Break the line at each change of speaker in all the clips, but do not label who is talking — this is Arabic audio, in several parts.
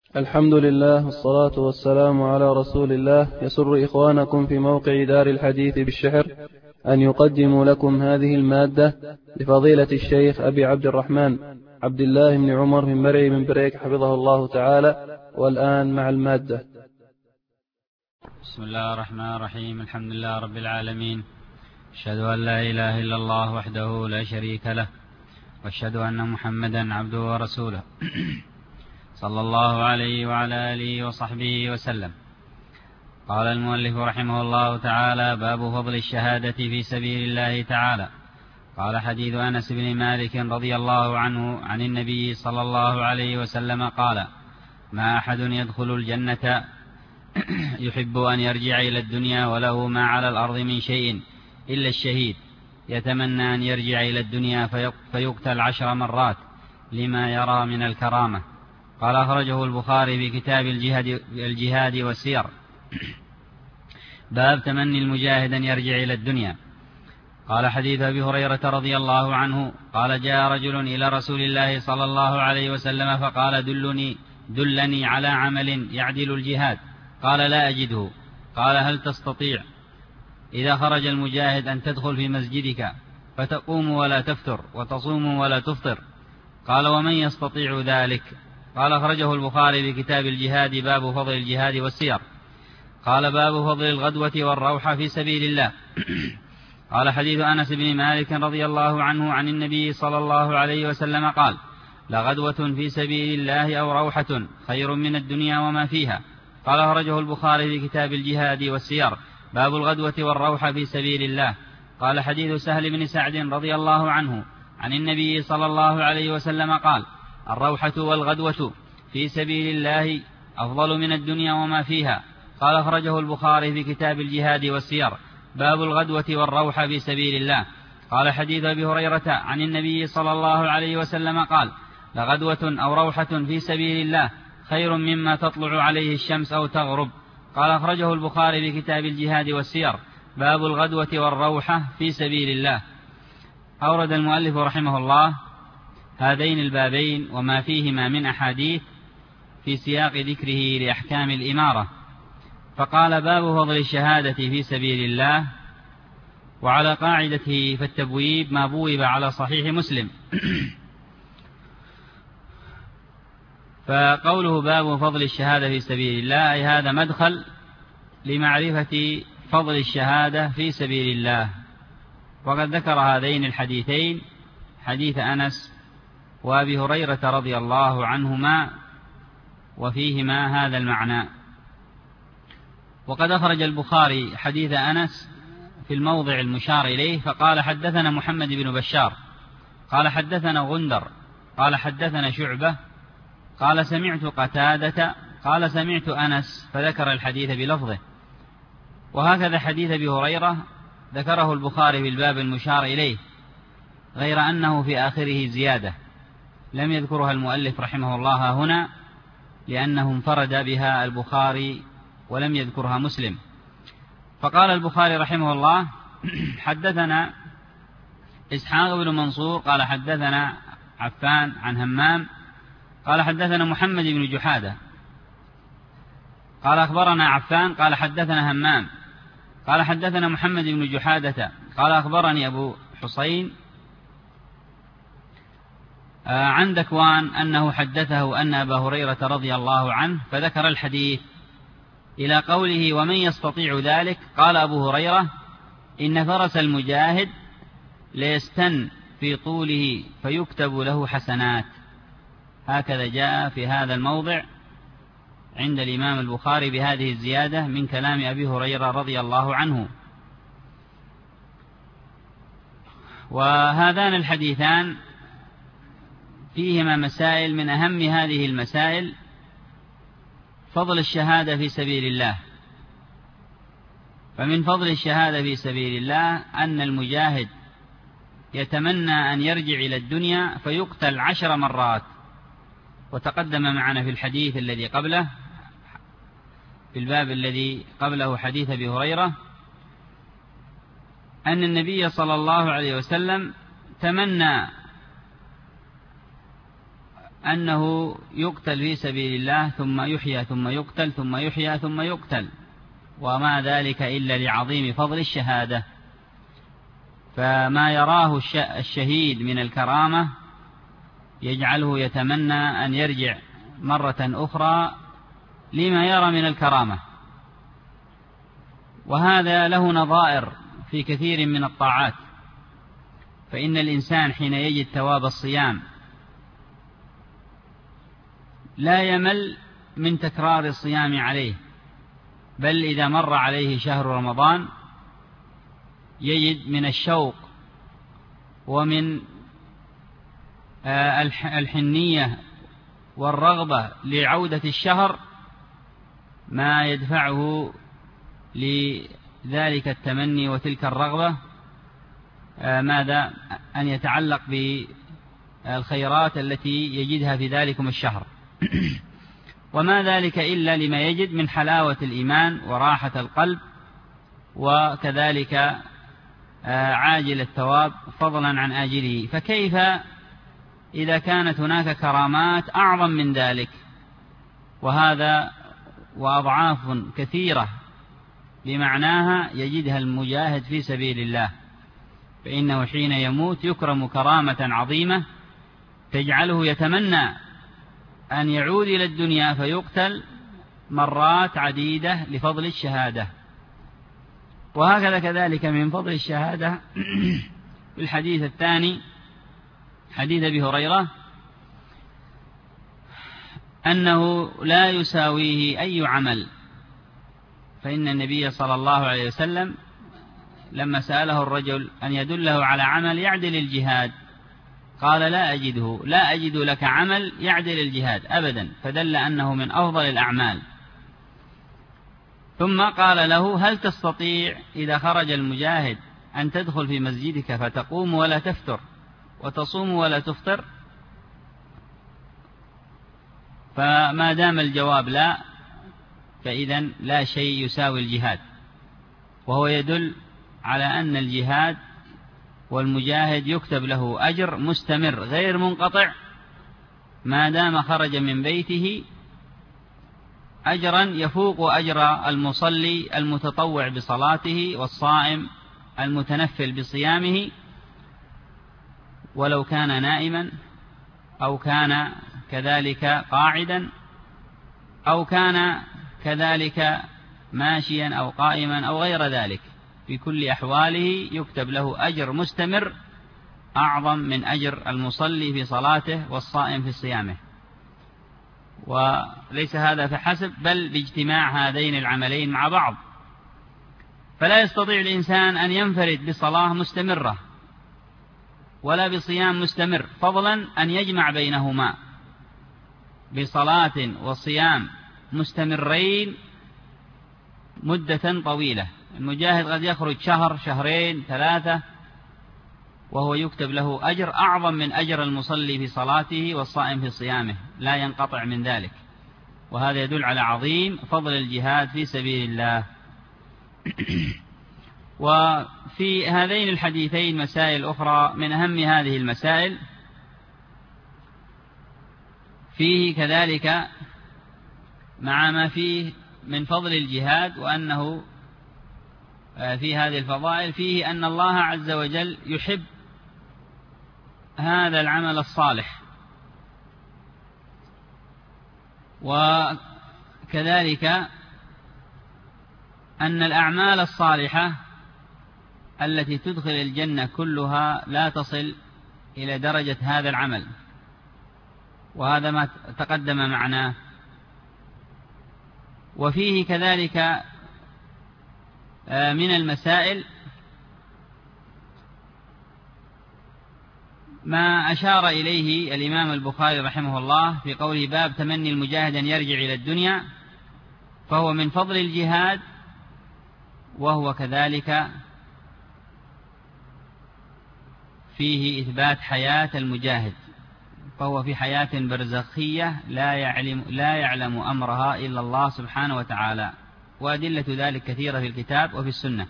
الحمد لله والصلاة والسلام على رسول الله. يسر إخوانكم في موقع دار الحديث بالشحر أن يقدموا لكم هذه المادة لفضيلة الشيخ أبي عبد الرحمن عبد الله بن عمر من مرعي من بريك حفظه الله تعالى. والآن مع المادة.
بسم الله الرحمن الرحيم. الحمد لله رب العالمين، أشهد أن لا إله إلا الله وحده لا شريك له، وأشهد أن محمدا عبده ورسوله صلى الله عليه وعلى آله وصحبه وسلم. قال المؤلف رحمه الله تعالى: باب فضل الشهادة في سبيل الله تعالى. قال: حديث أنس بن مالك رضي الله عنه عن النبي صلى الله عليه وسلم قال: ما أحد يدخل الجنة يحب أن يرجع إلى الدنيا وله ما على الأرض من شيء إلا الشهيد، يتمنى أن يرجع إلى الدنيا فيقتل 10 مرات لما يرى من الكرامة. قال: أخرجه البخاري في كتاب الجهاد والسير. باب تمني المجاهد أن يرجع إلى الدنيا. قال: حديث أبي هريرة رضي الله عنه قال: جاء رجل إلى رسول الله صلى الله عليه وسلم فقال: دلني على عمل يعدل الجهاد. قال: لا أجده. قال: هل تستطيع إذا خرج المجاهد أن تدخل في مسجدك فتقوم ولا تفتر وتصوم ولا تفطر؟ قال: ومن يستطيع ذلك؟ قال: أخرجه البخاري في كتاب الجهاد. باب فضل الجهاد والسير. قال: باب فضل الغدوة والروحة في سبيل الله. قال: حديث أنس بن مالك رضي الله عنه عن النبي صلى الله عليه وسلم قال: لغدوة في سبيل الله أو روحة خير من الدنيا وما فيها. قال: أخرجه البخاري في كتاب الجهاد والسير. باب الغدوة والروحة في سبيل الله. قال: حديث سهل بن سعد رضي الله عنه عن النبي صلى الله عليه وسلم قال: الروحة والغدوة في سبيل الله أفضل من الدنيا وما فيها. قال: أخرجه البخاري في كتاب الجهاد والسير. باب الغدوة والروحة في سبيل الله. قال: حديث أبي هريرة عن النبي صلى الله عليه وسلم قال: لغدوة أو روحة في سبيل الله خير مما تطلع عليه الشمس أو تغرب. قال: أخرجه البخاري في كتاب الجهاد والسير. باب الغدوة والروحة في سبيل الله. أورد المؤلف رحمه الله هذين البابين وما فيهما من أحاديث في سياق ذكره لأحكام الإمارة. فقال: باب فضل الشهادة في سبيل الله. وعلى قاعدته فالتبويب ما بوب على صحيح مسلم. فقوله باب فضل الشهادة في سبيل الله أي هذا مدخل لمعرفة فضل الشهادة في سبيل الله. وقد ذكر هذين الحديثين، حديث أنس وأبي هريرة رضي الله عنهما، وفيهما هذا المعنى. وقد أخرج البخاري حديث أنس في الموضع المشار إليه فقال: حدثنا محمد بن بشار قال: حدثنا غندر قال: حدثنا شعبة قال: سمعت قتادة قال: سمعت أنس، فذكر الحديث بلفظه. وهكذا حديث أبي هريرة ذكره البخاري في الباب المشار إليه، غير أنه في آخره زيادة لم يذكرها المؤلف رحمه الله هنا، لأنه انفرد بها البخاري ولم يذكرها مسلم. فقال البخاري رحمه الله: حدثنا إسحاق بن منصور قال: حدثنا عفان عن همام قال: حدثنا محمد بن جحادة قال: أخبرنا عفان قال: حدثنا همام قال: حدثنا محمد بن جحادة قال: أخبرني أبو حسين عن ذكوان أنه حدثه أن أبا هريرة رضي الله عنه، فذكر الحديث إلى قوله: ومن يستطيع ذلك؟ قال أبو هريرة: إن فرس المجاهد ليستن في طوله فيكتب له حسنات. هكذا جاء في هذا الموضع عند الإمام البخاري بهذه الزيادة من كلام أبي هريرة رضي الله عنه. وهذان الحديثان فيهما مسائل، من أهم هذه المسائل فضل الشهادة في سبيل الله. فمن فضل الشهادة في سبيل الله أن المجاهد يتمنى أن يرجع إلى الدنيا فيقتل 10 مرات. وتقدم معنا في الحديث الذي قبله، في الباب الذي قبله حديث أبي هريرة، أن النبي صلى الله عليه وسلم تمنى أنه يقتل في سبيل الله ثم يحيى ثم يقتل ثم يحيى ثم يقتل، وما ذلك إلا لعظيم فضل الشهادة. فما يراه الشهيد من الكرامة يجعله يتمنى أن يرجع مرة أخرى لما يرى من الكرامة. وهذا له نظائر في كثير من الطاعات، فإن الإنسان حين يجد ثواب الصيام لا يمل من تكرار الصيام عليه، بل إذا مر عليه شهر رمضان يجد من الشوق ومن الحنية والرغبة لعودة الشهر ما يدفعه لذلك التمني وتلك الرغبة ماذا أن يتعلق بالخيرات التي يجدها في ذلكم الشهر. وما ذلك إلا لما يجد من حلاوة الإيمان وراحة القلب، وكذلك عاجل الثواب فضلا عن آجله. فكيف إذا كانت هناك كرامات أعظم من ذلك، وهذا وأضعاف كثيرة بمعناها يجدها المجاهد في سبيل الله، فإنه حين يموت يكرم كرامة عظيمة تجعله يتمنى أن يعود إلى الدنيا فيقتل مرات عديدة لفضل الشهادة. وهكذا كذلك من فضل الشهادة في الحديث الثاني حديث أبي هريرة أنه لا يساويه أي عمل، فإن النبي صلى الله عليه وسلم لما سأله الرجل أن يدله على عمل يعدل الجهاد قال لا أجد لك عمل يعدل الجهاد أبدا، فدل أنه من أفضل الأعمال. ثم قال له هل تستطيع إذا خرج المجاهد أن تدخل في مسجدك فتقوم ولا تفتر وتصوم ولا تفطر؟ فما دام الجواب لا، فإذا لا شيء يساوي الجهاد، وهو يدل على أن الجهاد والمجاهد يكتب له أجر مستمر غير منقطع ما دام خرج من بيته أجرا يفوق أجر المصلي المتطوع بصلاته والصائم المتنفل بصيامه، ولو كان نائما أو كان كذلك قاعدا أو كان كذلك ماشيا أو قائما أو غير ذلك، في كل أحواله يكتب له أجر مستمر أعظم من أجر المصلي في صلاته والصائم في صيامه. وليس هذا فحسب، بل باجتماع هذين العملين مع بعض، فلا يستطيع الإنسان أن ينفرد بصلاة مستمرة ولا بصيام مستمر، فضلا أن يجمع بينهما بصلاة وصيام مستمرين مدة طويلة. المجاهد قد يخرج شهر شهرين ثلاثة وهو يكتب له أجر أعظم من أجر المصلي في صلاته والصائم في صيامه، لا ينقطع من ذلك. وهذا يدل على عظيم فضل الجهاد في سبيل الله. وفي هذين الحديثين مسائل أخرى، من أهم هذه المسائل فيه كذلك مع ما فيه من فضل الجهاد، وأنه في هذه الفضائل فيه أن الله عز وجل يحب هذا العمل الصالح، وكذلك أن الأعمال الصالحة التي تدخل الجنة كلها لا تصل إلى درجة هذا العمل، وهذا ما تقدم معناه. وفيه كذلك من المسائل ما أشار إليه الإمام البخاري رحمه الله في قوله باب تمني المجاهد أن يرجع إلى الدنيا، فهو من فضل الجهاد، وهو كذلك فيه إثبات حياة المجاهد، فهو في حياة برزخية لا يعلم أمرها إلا الله سبحانه وتعالى، وأدلة ذلك كثيرة في الكتاب وفي السنة.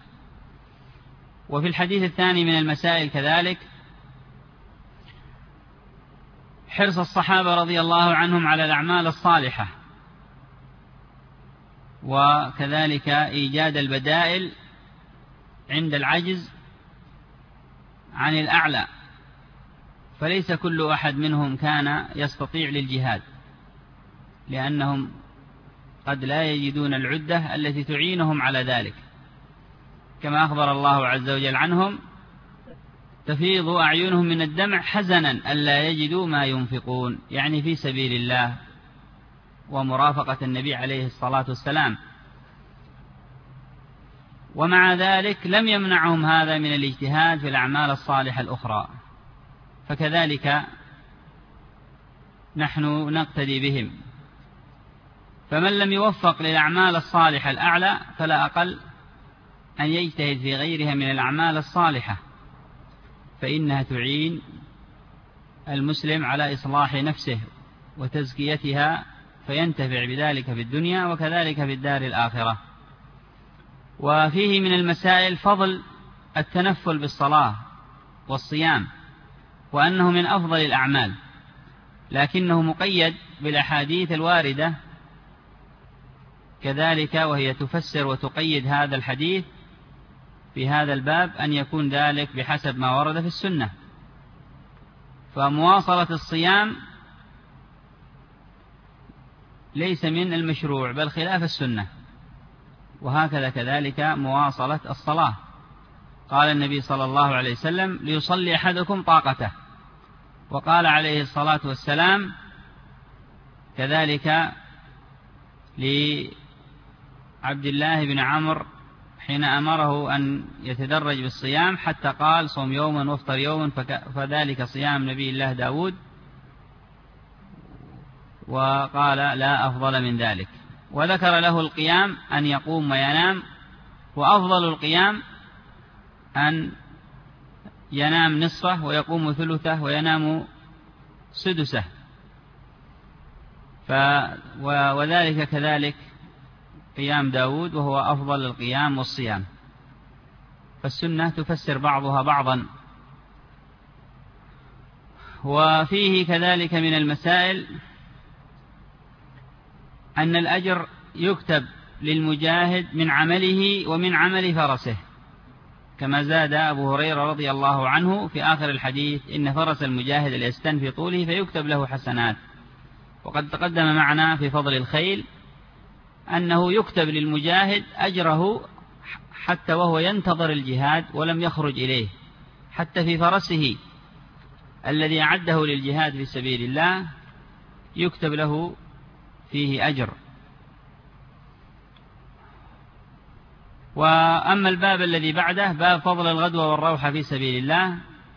وفي الحديث الثاني من المسائل كذلك حرص الصحابة رضي الله عنهم على الأعمال الصالحة، وكذلك إيجاد البدائل عند العجز عن الأعلى، فليس كل أحد منهم كان يستطيع للجهاد، لأنهم قد لا يجدون العدة التي تعينهم على ذلك، كما أخبر الله عز وجل عنهم: تفيض أعينهم من الدمع حزنا ألا يجدوا ما ينفقون، يعني في سبيل الله ومرافقة النبي عليه الصلاة والسلام. ومع ذلك لم يمنعهم هذا من الاجتهاد في الأعمال الصالحة الأخرى، فكذلك نحن نقتدي بهم. فمن لم يوفق للأعمال الصالحة الأعلى فلا أقل أن يجتهد في غيرها من الأعمال الصالحة، فإنها تعين المسلم على إصلاح نفسه وتزكيتها، فينتفع بذلك في الدنيا وكذلك في الدار الآخرة. وفيه من المسائل فضل التنفل بالصلاة والصيام، وأنه من أفضل الأعمال، لكنه مقيد بالأحاديث الواردة كذلك، وهي تفسر وتقيد هذا الحديث في هذا الباب أن يكون ذلك بحسب ما ورد في السنة. فمواصلة الصيام ليس من المشروع بل خلاف السنة، وهكذا كذلك مواصلة الصلاة. قال النبي صلى الله عليه وسلم: ليصلي أحدكم طاقته. وقال عليه الصلاة والسلام كذلك لعبد الله بن عمرو حين أمره أن يتدرج بالصيام حتى قال: صم يوما وافطر يوما، فذلك صيام نبي الله داود. وقال: لا أفضل من ذلك. وذكر له القيام أن يقوم وينام، وأفضل القيام أن ينام نصفه ويقوم ثلثه وينام سدسه، وذلك كذلك قيام داود، وهو أفضل القيام والصيام. فالسنة تفسر بعضها بعضا. وفيه كذلك من المسائل أن الأجر يكتب للمجاهد من عمله ومن عمل فرسه، كما زاد أبو هريرة رضي الله عنه في آخر الحديث: إن فرس المجاهد ليستن في طوله فيكتب له حسنات. وقد تقدم معنا في فضل الخيل أنه يكتب للمجاهد أجره حتى وهو ينتظر الجهاد ولم يخرج إليه، حتى في فرسه الذي أعده للجهاد في سبيل الله يكتب له فيه أجر. وأما الباب الذي بعده، باب فضل الغدوة والروحة في سبيل الله،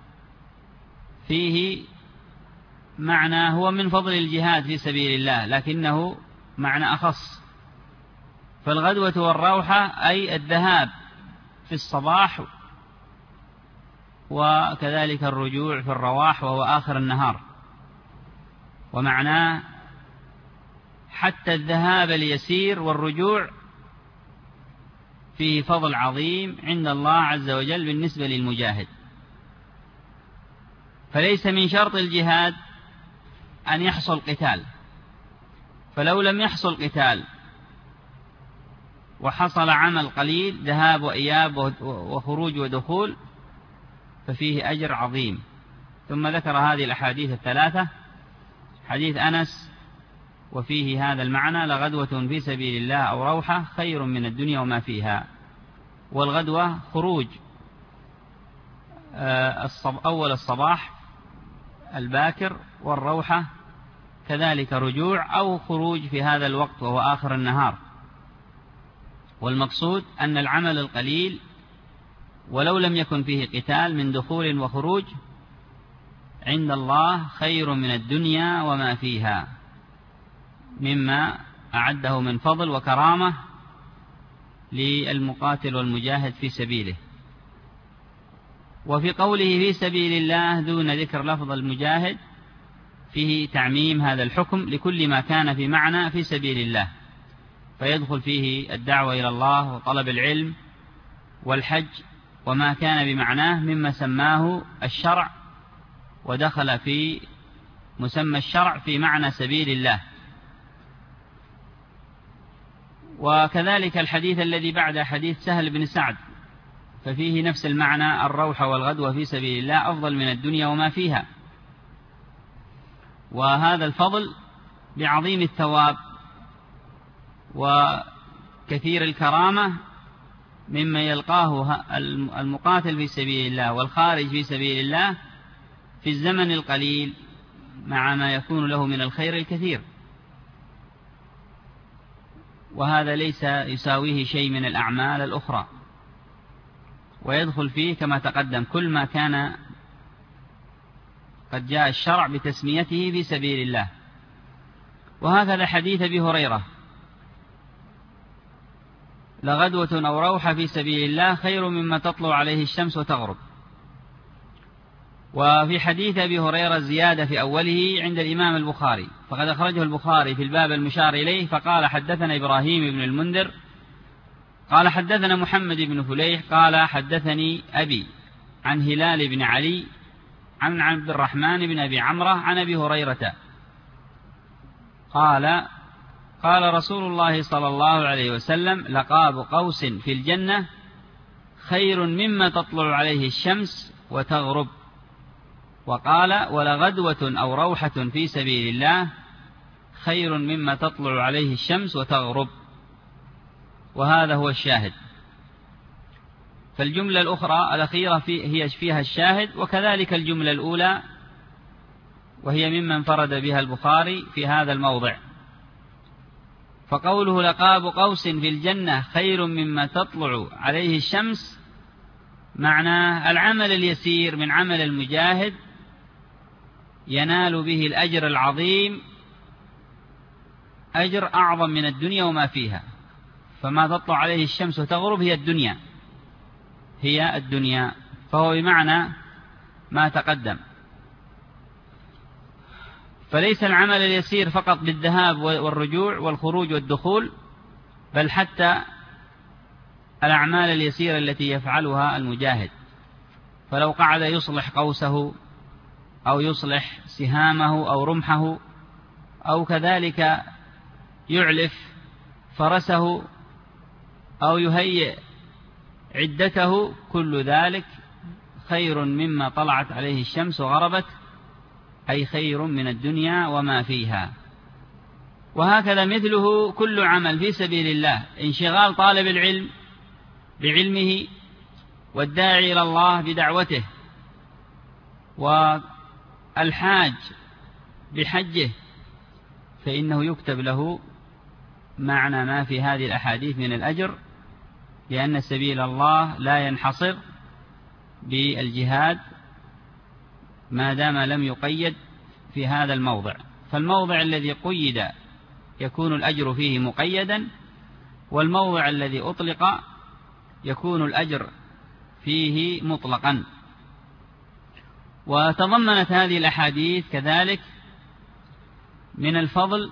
فيه معنى هو من فضل الجهاد في سبيل الله، لكنه معنى أخص. فالغدوة والروحة أي الذهاب في الصباح، وكذلك الرجوع في الرواح وهو آخر النهار. ومعناه حتى الذهاب اليسير والرجوع فيه فضل عظيم عند الله عز وجل بالنسبة للمجاهد. فليس من شرط الجهاد أن يحصل قتال، فلو لم يحصل قتال وحصل عمل قليل ذهاب وإياب وخروج ودخول ففيه أجر عظيم. ثم ذكر هذه الأحاديث الثلاثة: حديث أنس وفيه هذا المعنى: لغدوة في سبيل الله أو روحة خير من الدنيا وما فيها. والغدوة خروج أول الصباح الباكر، والروحة كذلك رجوع أو خروج في هذا الوقت وهو آخر النهار. والمقصود أن العمل القليل ولو لم يكن فيه قتال من دخول وخروج عند الله خير من الدنيا وما فيها، مما أعده من فضل وكرامة للمقاتل والمجاهد في سبيله. وفي قوله في سبيل الله دون ذكر لفظ المجاهد فيه تعميم هذا الحكم لكل ما كان في معنى في سبيل الله، فيدخل فيه الدعوة إلى الله وطلب العلم والحج وما كان بمعناه مما سماه الشرع، ودخل في مسمى الشرع في معنى سبيل الله. وكذلك الحديث الذي بعد حديث سهل بن سعد ففيه نفس المعنى: الروح والغدوة في سبيل الله أفضل من الدنيا وما فيها. وهذا الفضل بعظيم الثواب وكثير الكرامة مما يلقاه المقاتل في سبيل الله والخارج في سبيل الله في الزمن القليل مع ما يكون له من الخير الكثير. وهذا ليس يساويه شيء من الأعمال الأخرى، ويدخل فيه كما تقدم كل ما كان قد جاء الشرع بتسميته في سبيل الله. وهكذا حديث أبي هريرة: لغدوة أو روحة في سبيل الله خير مما تطلع عليه الشمس وتغرب. وفي حديث أبي هريرة زيادة في أوله عند الإمام البخاري، فقد أخرجه البخاري في الباب المشار إليه فقال: حدثنا إبراهيم بن المنذر قال حدثنا محمد بن فليح قال حدثني أبي عن هلال بن علي عن عبد الرحمن بن أبي عمرة عن أبي هريرة قال: قال رسول الله صلى الله عليه وسلم: لقاب قوس في الجنة خير مما تطلع عليه الشمس وتغرب. وقال: ولغدوة أو روحة في سبيل الله خير مما تطلع عليه الشمس وتغرب. وهذا هو الشاهد. فالجملة الأخرى الأخيرة هي فيها الشاهد، وكذلك الجملة الأولى وهي مما انفرد بها البخاري في هذا الموضع. فقوله لقاب قوس في الجنة خير مما تطلع عليه الشمس معناه العمل اليسير من عمل المجاهد ينال به الأجر العظيم، أجر أعظم من الدنيا وما فيها. فما تطلع عليه الشمس وتغرب هي الدنيا، فهو بمعنى ما تقدم. فليس العمل اليسير فقط بالذهاب والرجوع والخروج والدخول، بل حتى الأعمال اليسيرة التي يفعلها المجاهد. فلو قعد يصلح قوسه أو يصلح سهامه أو رمحه أو كذلك يعلف فرسه أو يهيئ عدته، كل ذلك خير مما طلعت عليه الشمس وغربت، أي خير من الدنيا وما فيها. وهكذا مثله كل عمل في سبيل الله: انشغال طالب العلم بعلمه والداعي إلى الله بدعوته والحاج بحجه، فإنه يكتب له معنى ما في هذه الأحاديث من الأجر، لأن سبيل الله لا ينحصر بالجهاد ما دام لم يقيد في هذا الموضع. فالموضع الذي قيد يكون الأجر فيه مقيدا، والموضع الذي أطلق يكون الأجر فيه مطلقا. وتضمنت هذه الأحاديث كذلك من الفضل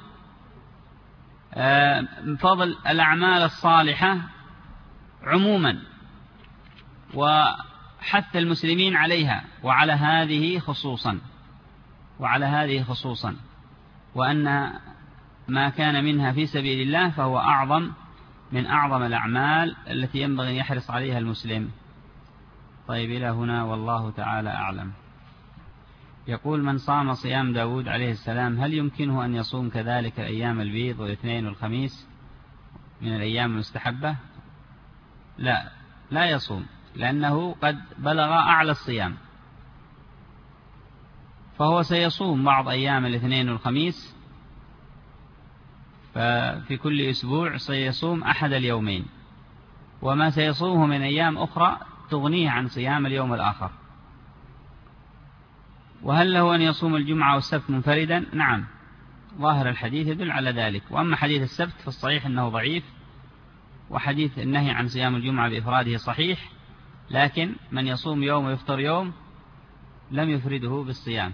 فضل الأعمال الصالحة عموما، وحث المسلمين عليها وعلى هذه خصوصا، وأن ما كان منها في سبيل الله فهو أعظم من أعظم الأعمال التي ينبغي أن يحرص عليها المسلم. طيب، إلى هنا والله تعالى أعلم. يقول: من صام صيام داود عليه السلام هل يمكنه أن يصوم كذلك أيام البيض والاثنين والخميس من الأيام المستحبة؟ لا يصوم، لأنه قد بلغ أعلى الصيام، فهو سيصوم بعض أيام الاثنين والخميس، ففي كل أسبوع سيصوم أحد اليومين، وما سيصومه من أيام أخرى تغنيه عن صيام اليوم الآخر. وهل له أن يصوم الجمعة والسبت منفردا؟ نعم، ظاهر الحديث يدل على ذلك. وأما حديث السبت فالصحيح أنه ضعيف، وحديث النهي عن صيام الجمعة بإفراده صحيح، لكن من يصوم يوم ويفطر يوم لم يفرده بالصيام.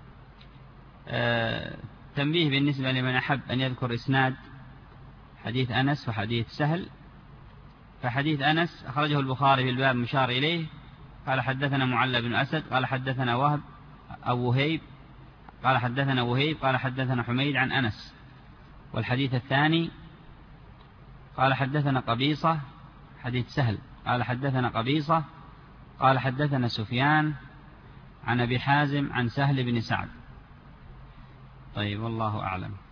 تنبيه بالنسبة لمن أحب أن يذكر إسناد حديث أنس وحديث سهل. فحديث أنس أخرجه البخاري في الباب مشار إليه، قال حدثنا معل بن أسد قال حدثنا وهب أبو هيب قال حدثنا وهيب قال حدثنا حميد عن أنس. والحديث الثاني قال حدثنا قبيصة، حديث سهل قال حدثنا قبيصة قال حدثنا سفيان عن أبي حازم عن سهل بن سعد. طيب والله أعلم.